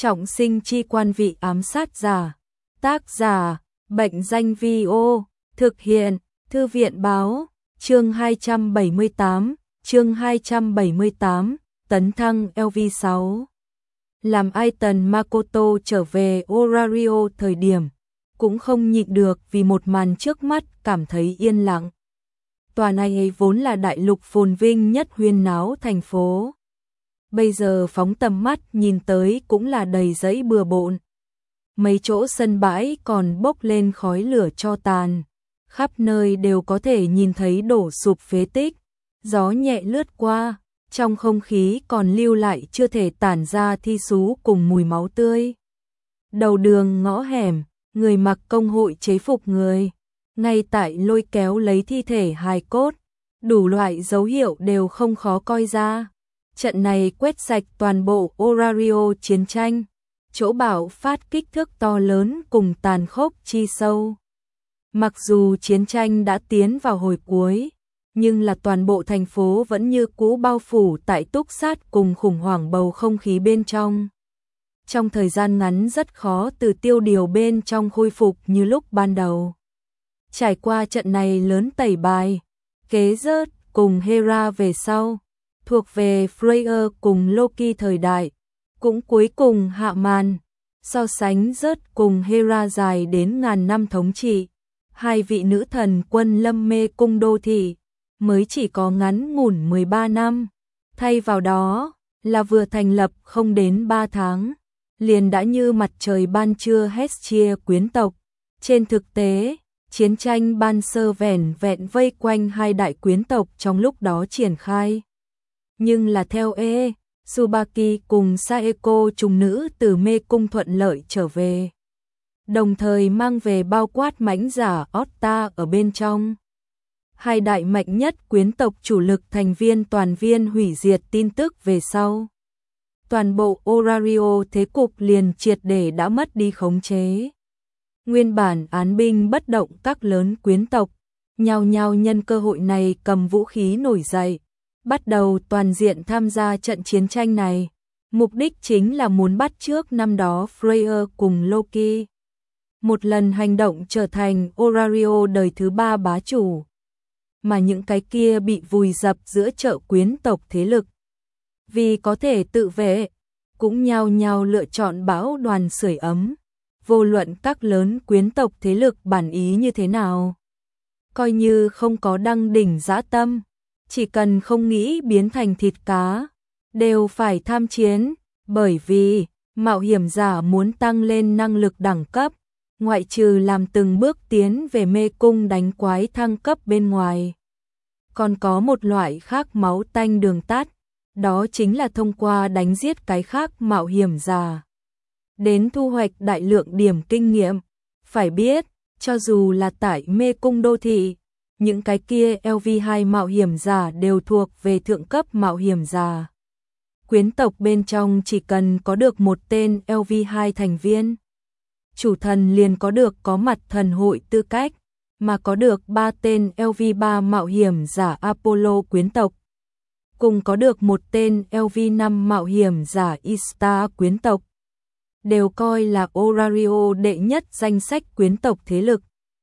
Trọng sinh chi quan vị ám sát giả. Tác giả, Bệnh danh Vi-ô, thực hiện, Thư viện báo, chương 278, tấn thăng LV6. Làm Aiton Makoto trở về Orario thời điểm, cũng không nhịn được vì một màn trước mắt cảm thấy yên lặng. Tòa này vốn là đại lục phồn vinh nhất huyên náo thành phố. Bây giờ phóng tầm mắt nhìn tới cũng là đầy rẫy bừa bộn. Mấy chỗ sân bãi còn bốc lên khói lửa tro tàn. Khắp nơi đều có thể nhìn thấy đổ sụp phế tích. Gió nhẹ lướt qua, trong không khí còn lưu lại chưa thể tản ra thi sú cùng mùi máu tươi. Đầu đường ngõ hẻm, người mặc công hội chế phục người, ngay tại lôi kéo lấy thi thể hài cốt, đủ loại dấu hiệu đều không khó coi ra. Trận này quét sạch toàn bộ Orario chiến tranh, chỗ bạo phát kích thước to lớn cùng tàn khốc chi sâu. Mặc dù chiến tranh đã tiến vào hồi cuối, nhưng là toàn bộ thành phố vẫn như cũ bao phủ tại túc sát cùng khủng hoảng bầu không khí bên trong. Trong thời gian ngắn rất khó từ tiêu điều bên trong khôi phục như lúc ban đầu. Trải qua trận này lớn tẩy bài, kế rớt cùng Hera về sau, thuộc về Freya cùng Loki thời đại, cũng cuối cùng hạ màn, so sánh rớt cùng Hera dài đến ngàn năm thống trị, hai vị nữ thần quân lâm mê cung đô thị, mới chỉ có ngắn ngủn 13 năm, thay vào đó là vừa thành lập không đến 3 tháng, liền đã như mặt trời ban trưa Hestia quyến tộc. Trên thực tế, chiến tranh ban sơ vẻn vẹn vây quanh hai đại quyến tộc trong lúc đó triển khai. Nhưng là theo Tsubaki cùng Saeko trùng nữ từ mê cung thuận lợi trở về, đồng thời mang về bao quát mãnh giả Otta ở bên trong. Hai đại mạnh nhất quyến tộc chủ lực thành viên toàn viên hủy diệt tin tức về sau. Toàn bộ Orario thế cục liền triệt để đã mất đi khống chế. Nguyên bản án binh bất động các lớn quyến tộc, nhao nhao nhân cơ hội này cầm vũ khí nổi dậy, bắt đầu toàn diện tham gia trận chiến tranh này. Mục đích chính là muốn bắt chước năm đó Freya cùng Loki. Một lần hành động trở thành Orario đời thứ 3 bá chủ. Mà những cái kia bị vùi dập giữa chợ quyến tộc thế lực, vì có thể tự vệ, cũng nhao nhao lựa chọn bão đoàn sưởi ấm. Vô luận các lớn quyến tộc thế lực bản ý như thế nào, coi như không có đăng đỉnh dã tâm, chỉ cần không nghĩ biến thành thịt cá, đều phải tham chiến, bởi vì mạo hiểm giả muốn tăng lên năng lực đẳng cấp, ngoại trừ làm từng bước tiến về mê cung đánh quái thăng cấp bên ngoài. Còn có một loại khác máu tanh đường tắt, đó chính là thông qua đánh giết cái khác mạo hiểm giả đến thu hoạch đại lượng điểm kinh nghiệm. Phải biết, cho dù là tại mê cung đô thị, những cái kia LV2 mạo hiểm giả đều thuộc về thượng cấp mạo hiểm giả. Quyến tộc bên trong chỉ cần có được một tên LV2 thành viên, chủ thần liền có được có mặt thần hội tư cách, mà có được 3 tên LV3 mạo hiểm giả Apollo quyến tộc, cùng có được một tên LV5 mạo hiểm giả Ista quyến tộc, đều coi là Orario đệ nhất danh sách quyến tộc thế lực.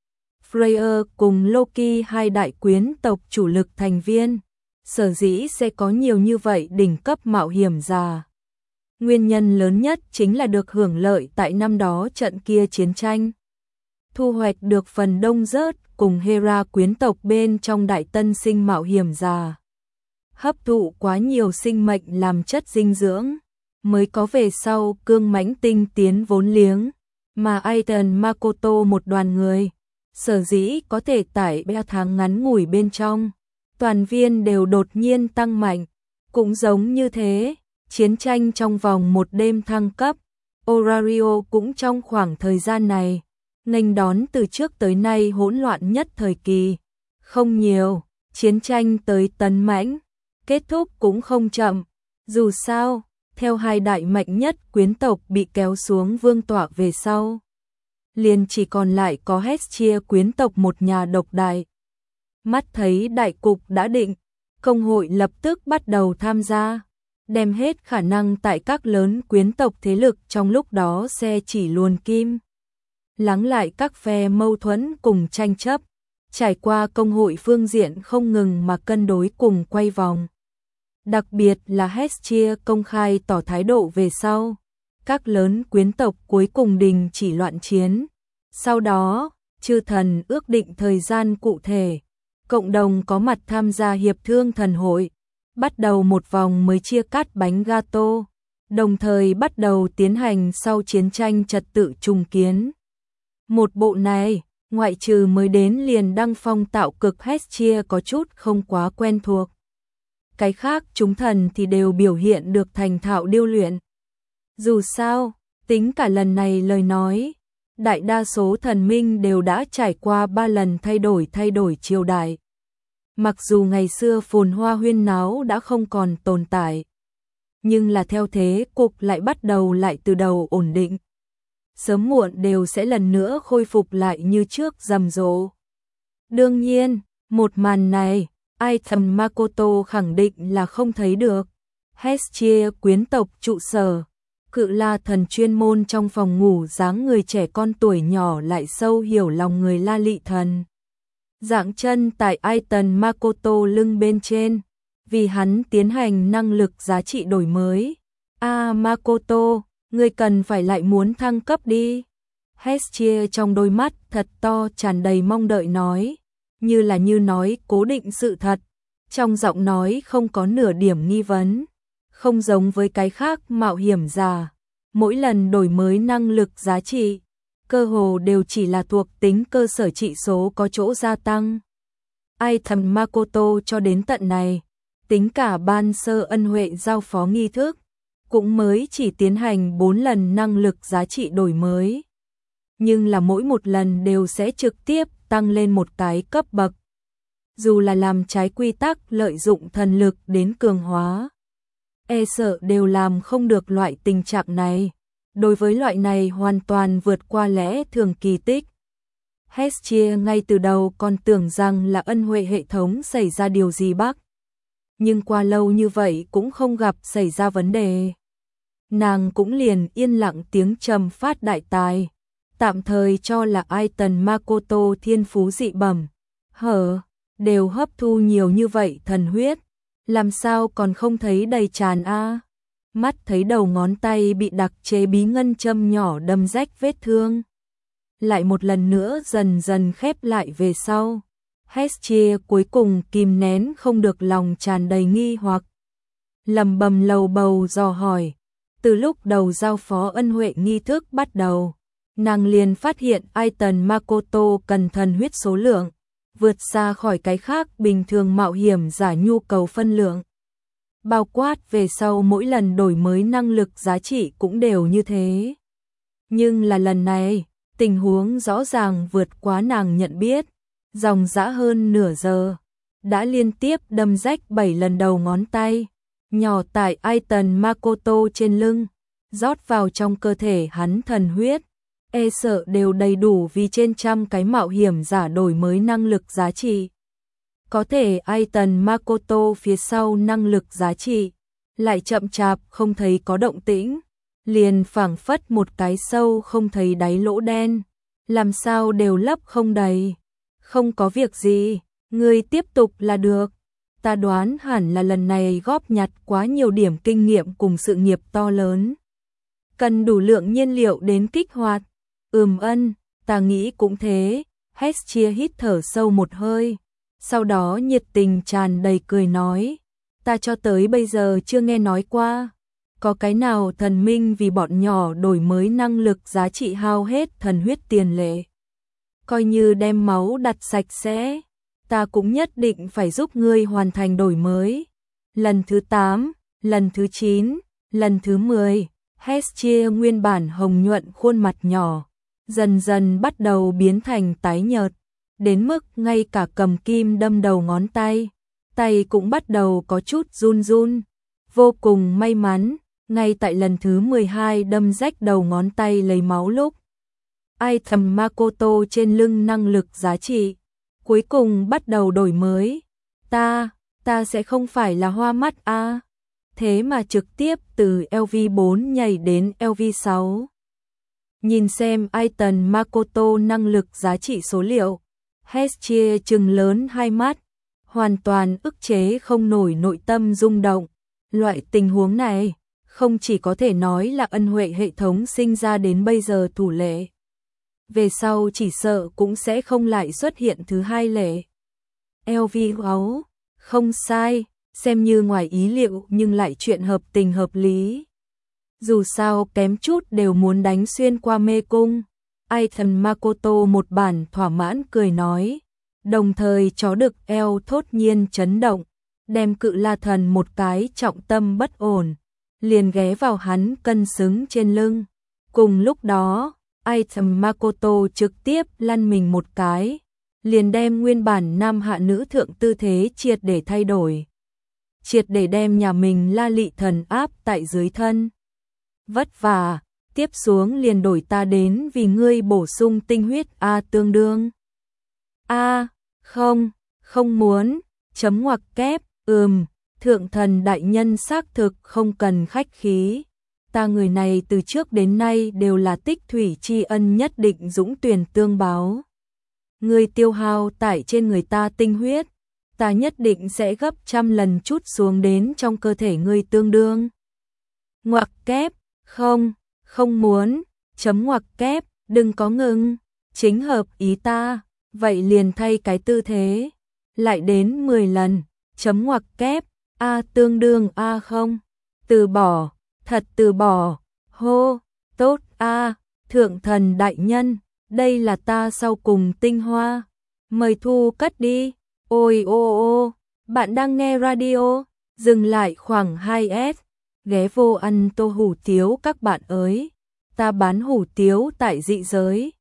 Freya cùng Loki hai đại quyến tộc chủ lực thành viên, sở dĩ sẽ có nhiều như vậy đỉnh cấp mạo hiểm giả. Nguyên nhân lớn nhất chính là được hưởng lợi tại năm đó trận kia chiến tranh. Thu hoạch được phần đông rớt cùng Hera quyến tộc bên trong đại tân sinh mạo hiểm giả. Hấp thụ quá nhiều sinh mệnh làm chất dinh dưỡng, mới có về sau cương mãnh tinh tiến vốn liếng, mà Aiton Makoto một đoàn người, sở dĩ có thể tại 3 tháng ngắn ngủi bên trong, toàn viên đều đột nhiên tăng mạnh. Cũng giống như thế, chiến tranh trong vòng một đêm thăng cấp, Orario cũng trong khoảng thời gian này, nghênh đón từ trước tới nay hỗn loạn nhất thời kỳ. Không nhiều, chiến tranh tới tấn mãnh, kết thúc cũng không chậm. Dù sao, theo hai đại mạnh nhất quyến tộc bị kéo xuống vương tọa về sau, liền chỉ còn lại có Hestia quyến tộc một nhà độc đại. Mắt thấy đại cục đã định, công hội lập tức bắt đầu tham gia. đem hết khả năng tại các lớn quyến tộc thế lực trong lúc đó xe chỉ luồn kim. Lắng lại các phe mâu thuẫn cùng tranh chấp, trải qua công hội phương diện không ngừng mà cân đối cùng quay vòng. Đặc biệt là Hestia công khai tỏ thái độ về sau, các lớn quyến tộc cuối cùng đình chỉ loạn chiến. Sau đó, chư thần ước định thời gian cụ thể, cộng đồng có mặt tham gia hiệp thương thần hội, bắt đầu một vòng mới chia cắt bánh gato, đồng thời bắt đầu tiến hành sau chiến tranh trật tự trùng kiến. Một bộ này, ngoại trừ mới đến liền đăng phong tạo cực Hestia có chút không quá quen thuộc. Cái khác chúng thần thì đều biểu hiện được thành thạo điêu luyện. Dù sao, tính cả lần này lời nói, đại đa số thần minh đều đã trải qua 3 lần thay đổi triều đại. Mặc dù ngày xưa phồn hoa huyên náo đã không còn tồn tại, nhưng là theo thế cục lại bắt đầu lại từ đầu ổn định. Sớm muộn đều sẽ lần nữa khôi phục lại như trước rầm rộ. Đương nhiên, một màn này, ai thầm Makoto khẳng định là không thấy được. Hestia quyến tộc trụ sở, cự la thần chuyên môn trong phòng ngủ dáng người trẻ con tuổi nhỏ lại sâu hiểu lòng người la lị thần. Dạng chân tại Aiton Makoto lưng bên trên, vì hắn tiến hành năng lực giá trị đổi mới. Makoto, ngươi cần phải lại muốn thăng cấp đi. Hestia trong đôi mắt thật to tràn đầy mong đợi nói, như là như nói cố định sự thật, trong giọng nói không có nửa điểm nghi vấn. Không giống với cái khác mạo hiểm giả, mỗi lần đổi mới năng lực giá trị, cơ hồ đều chỉ là thuộc tính cơ sở trị số có chỗ gia tăng. Ai thầm Makoto cho đến tận này, tính cả ban sơ ân huệ giao phó nghi thức, cũng mới chỉ tiến hành 4 lần năng lực giá trị đổi mới. Nhưng là mỗi một lần đều sẽ trực tiếp tăng lên một cái cấp bậc. Dù là làm trái quy tắc lợi dụng thần lực đến cường hóa, e sợ đều làm không được loại tình trạng này. Đối với loại này hoàn toàn vượt qua lẽ thường kỳ tích. Hestia ngay từ đầu còn tưởng rằng là ân huệ hệ thống xảy ra điều gì bắc. Nhưng qua lâu như vậy cũng không gặp xảy ra vấn đề. Nàng cũng liền yên lặng tiếng trầm phát đại tài. Tạm thời cho là Aiton Makoto thiên phú dị bẩm. Đều hấp thu nhiều như vậy thần huyết. Làm sao còn không thấy đầy tràn a? Mắt thấy đầu ngón tay bị đặc chế bí ngân châm nhỏ đâm rách vết thương. Lại một lần nữa dần dần khép lại về sau. Hestia cuối cùng kìm nén không được lòng tràn đầy nghi hoặc. Lầm bầm lầu bầu dò hỏi. Từ lúc đầu giao phó ân huệ nghi thức bắt đầu, nàng liền phát hiện Aiton Makoto cần thần huyết số lượng, vượt xa khỏi cái khác bình thường mạo hiểm giả nhu cầu phân lượng. Bao quát về sau mỗi lần đổi mới năng lực giá trị cũng đều như thế. Nhưng là lần này, tình huống rõ ràng vượt quá nàng nhận biết. Dòng dã hơn nửa giờ, đã liên tiếp đâm rách 7 lần đầu ngón tay, nhỏ tại Aiton Makoto trên lưng, rót vào trong cơ thể hắn thần huyết. E sợ đều đầy đủ vì trên trăm cái mạo hiểm giả đổi mới năng lực giá trị. Có thể Aiton Makoto phía sau năng lực giá trị lại chậm chạp không thấy có động tĩnh, liền phảng phất một cái sâu không thấy đáy lỗ đen, làm sao đều lấp không đầy. Không có việc gì, ngươi tiếp tục là được. Ta đoán hẳn là lần này góp nhặt quá nhiều điểm kinh nghiệm cùng sự nghiệp to lớn, cần đủ lượng nhiên liệu đến kích hoạt. Ta nghĩ cũng thế. Hestia hít thở sâu một hơi, sau đó nhiệt tình tràn đầy cười nói, ta cho tới bây giờ chưa nghe nói qua, có cái nào thần minh vì bọn nhỏ đổi mới năng lực giá trị hao hết thần huyết tiền lệ. Coi như đem máu đặt sạch sẽ, ta cũng nhất định phải giúp ngươi hoàn thành đổi mới. Lần thứ 8, lần thứ 9, lần thứ 10, Hestia nguyên bản hồng nhuận khuôn mặt nhỏ, dần dần bắt đầu biến thành tái nhợt, đến mức ngay cả cầm kim đâm đầu ngón tay, tay cũng bắt đầu có chút run run. Vô cùng may mắn, ngay tại lần thứ 12 đâm rách đầu ngón tay lấy máu lúc, Aiton Makoto trên lưng năng lực giá trị cuối cùng bắt đầu đổi mới. Ta sẽ không phải là hoa mắt a? thế mà trực tiếp từ LV4 nhảy đến LV6. Nhìn xem Aiton Makoto năng lực giá trị số liệu, Hestia trừng lớn hai mắt, hoàn toàn ức chế không nổi nội tâm rung động. Loại tình huống này, không chỉ có thể nói là ân huệ hệ thống sinh ra đến bây giờ thủ lệ. Về sau chỉ sợ cũng sẽ không lại xuất hiện thứ hai lệ. LV6, không sai, xem như ngoài ý liệu nhưng lại chuyện hợp tình hợp lý. Dù sao kém chút đều muốn đánh xuyên qua mê cung. Aiton Makoto một bản thỏa mãn cười nói, đồng thời chó đực eo thốt nhiên chấn động, đem cự la thần một cái trọng tâm bất ổn, liền ghé vào hắn cân xứng trên lưng. Cùng lúc đó, Aiton Makoto trực tiếp lăn mình một cái, liền đem nguyên bản nam hạ nữ thượng tư thế triệt để thay đổi. Triệt để đem nhà mình La Lị thần áp tại dưới thân. Vất vả, tiếp xuống liền đổi ta đến vì ngươi bổ sung tinh huyết A tương đương. A, không muốn, chấm ngoặc kép, thượng thần đại nhân xác thực không cần khách khí. Ta người này từ trước đến nay đều là tích thủy tri ân nhất định dũng tuyển tương báo. Ngươi tiêu hao tại trên người ta tinh huyết, ta nhất định sẽ gấp trăm lần chút xuống đến trong cơ thể ngươi tương đương. Ngoặc kép, không muốn, chấm ngoặc kép, đừng có ngừng, chính hợp ý ta, vậy liền thay cái tư thế, lại đến 10 lần, chấm ngoặc kép, A tương đương A không, từ bỏ, thật từ bỏ, hô, tốt A, thượng thần đại nhân, đây là ta sau cùng tinh hoa, mời thu cất đi, ôi ô, bạn đang nghe radio, dừng lại khoảng 2S. Ghé vô ăn tô hủ tiếu các bạn ơi, ta bán hủ tiếu tại dị giới.